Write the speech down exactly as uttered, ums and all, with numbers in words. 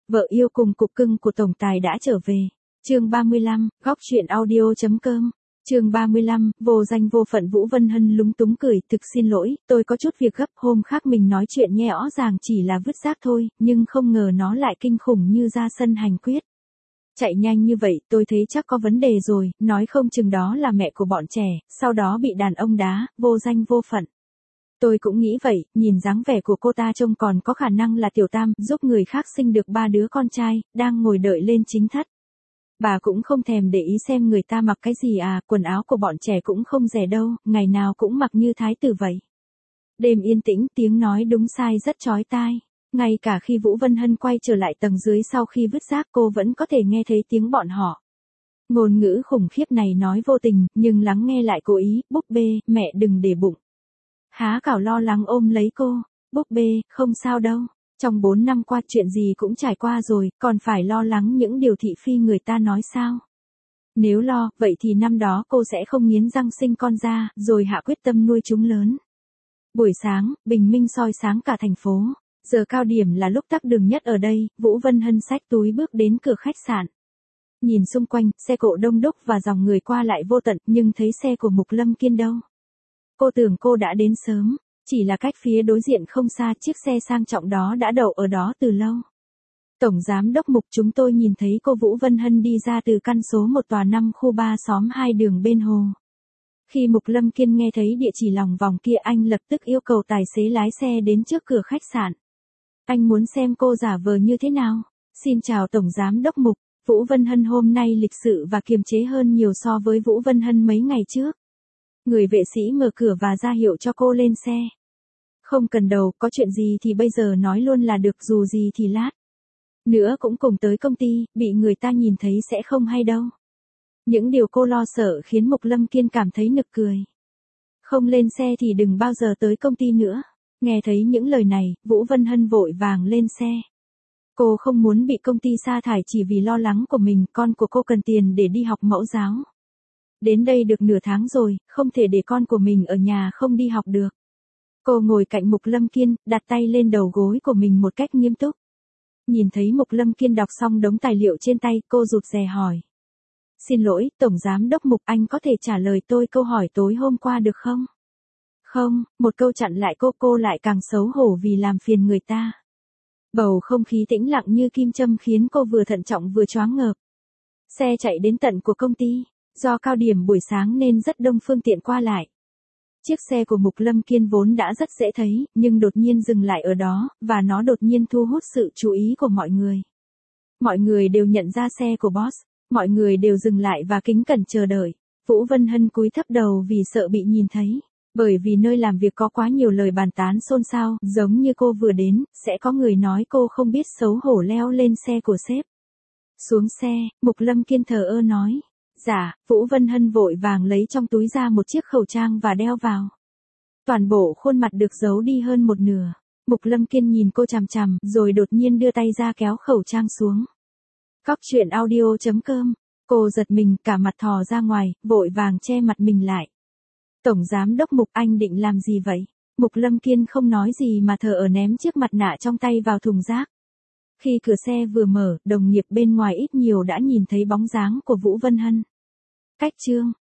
Vợ yêu cùng cục cưng của tổng tài đã trở về. Chương ba mươi lăm, góc truyện audio.com. Chương ba mươi lăm, vô danh vô phận. Vũ Vân Hân lúng túng cười, thực xin lỗi, tôi có chút việc gấp, hôm khác mình nói chuyện nghe rõ ràng chỉ là vứt rác thôi, nhưng không ngờ nó lại kinh khủng như ra sân hành quyết. Chạy nhanh như vậy, tôi thấy chắc có vấn đề rồi, nói không chừng đó là mẹ của bọn trẻ, sau đó bị đàn ông đá, vô danh vô phận. Tôi cũng nghĩ vậy, nhìn dáng vẻ của cô ta trông còn có khả năng là tiểu tam, giúp người khác sinh được ba đứa con trai, đang ngồi đợi lên chính thất. Bà cũng không thèm để ý xem người ta mặc cái gì à, quần áo của bọn trẻ cũng không rẻ đâu, ngày nào cũng mặc như thái tử vậy. Đêm yên tĩnh, tiếng nói đúng sai rất chói tai. Ngay cả khi Vũ Vân Hân quay trở lại tầng dưới sau khi vứt rác cô vẫn có thể nghe thấy tiếng bọn họ. Ngôn ngữ khủng khiếp này nói vô tình, nhưng lắng nghe lại cố ý, búp bê, mẹ đừng để bụng. Há Cảo lo lắng ôm lấy cô, búp bê, không sao đâu. Trong bốn năm qua chuyện gì cũng trải qua rồi, còn phải lo lắng những điều thị phi người ta nói sao? Nếu lo, vậy thì năm đó cô sẽ không nghiến răng sinh con ra, rồi hạ quyết tâm nuôi chúng lớn. Buổi sáng, bình minh soi sáng cả thành phố. Giờ cao điểm là lúc tắc đường nhất ở đây, Vũ Vân Hân xách túi bước đến cửa khách sạn. Nhìn xung quanh, xe cộ đông đúc và dòng người qua lại vô tận, nhưng thấy xe của Mục Lâm Kiên đâu. Cô tưởng cô đã đến sớm. Chỉ là cách phía đối diện không xa chiếc xe sang trọng đó đã đậu ở đó từ lâu. Tổng giám đốc Mục, chúng tôi nhìn thấy cô Vũ Vân Hân đi ra từ căn số một tòa năm khu ba xóm hai đường bên hồ. Khi Mục Lâm Kiên nghe thấy địa chỉ lòng vòng kia anh lập tức yêu cầu tài xế lái xe đến trước cửa khách sạn. Anh muốn xem cô giả vờ như thế nào. Xin chào Tổng giám đốc Mục, Vũ Vân Hân hôm nay lịch sự và kiềm chế hơn nhiều so với Vũ Vân Hân mấy ngày trước. Người vệ sĩ mở cửa và ra hiệu cho cô lên xe. Không cần đầu, có chuyện gì thì bây giờ nói luôn là được, dù gì thì lát nữa cũng cùng tới công ty, bị người ta nhìn thấy sẽ không hay đâu. Những điều cô lo sợ khiến Mục Lâm Kiên cảm thấy nực cười. Không lên xe thì đừng bao giờ tới công ty nữa. Nghe thấy những lời này, Vũ Vân Hân vội vàng lên xe. Cô không muốn bị công ty sa thải chỉ vì lo lắng của mình, con của cô cần tiền để đi học mẫu giáo. Đến đây được nửa tháng rồi, không thể để con của mình ở nhà không đi học được. Cô ngồi cạnh Mục Lâm Kiên, đặt tay lên đầu gối của mình một cách nghiêm túc. Nhìn thấy Mục Lâm Kiên đọc xong đống tài liệu trên tay, cô rụt rè hỏi. Xin lỗi, Tổng Giám đốc Mục, anh có thể trả lời tôi câu hỏi tối hôm qua được không? Không, một câu chặn lại cô, cô lại càng xấu hổ vì làm phiền người ta. Bầu không khí tĩnh lặng như kim châm khiến cô vừa thận trọng vừa choáng ngợp. Xe chạy đến tận của công ty. Do cao điểm buổi sáng nên rất đông phương tiện qua lại. Chiếc xe của Mục Lâm Kiên vốn đã rất dễ thấy, nhưng đột nhiên dừng lại ở đó, và nó đột nhiên thu hút sự chú ý của mọi người. Mọi người đều nhận ra xe của boss, mọi người đều dừng lại và kính cẩn chờ đợi. Vũ Vân Hân cúi thấp đầu vì sợ bị nhìn thấy, bởi vì nơi làm việc có quá nhiều lời bàn tán xôn xao, giống như cô vừa đến, sẽ có người nói cô không biết xấu hổ leo lên xe của sếp. Xuống xe, Mục Lâm Kiên thờ ơ nói. Dạ, Vũ Vân Hân vội vàng lấy trong túi ra một chiếc khẩu trang và đeo vào. Toàn bộ khuôn mặt được giấu đi hơn một nửa. Mục Lâm Kiên nhìn cô chằm chằm, rồi đột nhiên đưa tay ra kéo khẩu trang xuống. Góc truyện audio.com. Cô giật mình, cả mặt thò ra ngoài, vội vàng che mặt mình lại. Tổng giám đốc Mục, anh định làm gì vậy? Mục Lâm Kiên không nói gì mà thờ ơ ném chiếc mặt nạ trong tay vào thùng rác. Khi cửa xe vừa mở, đồng nghiệp bên ngoài ít nhiều đã nhìn thấy bóng dáng của Vũ Vân Hân. Cách chương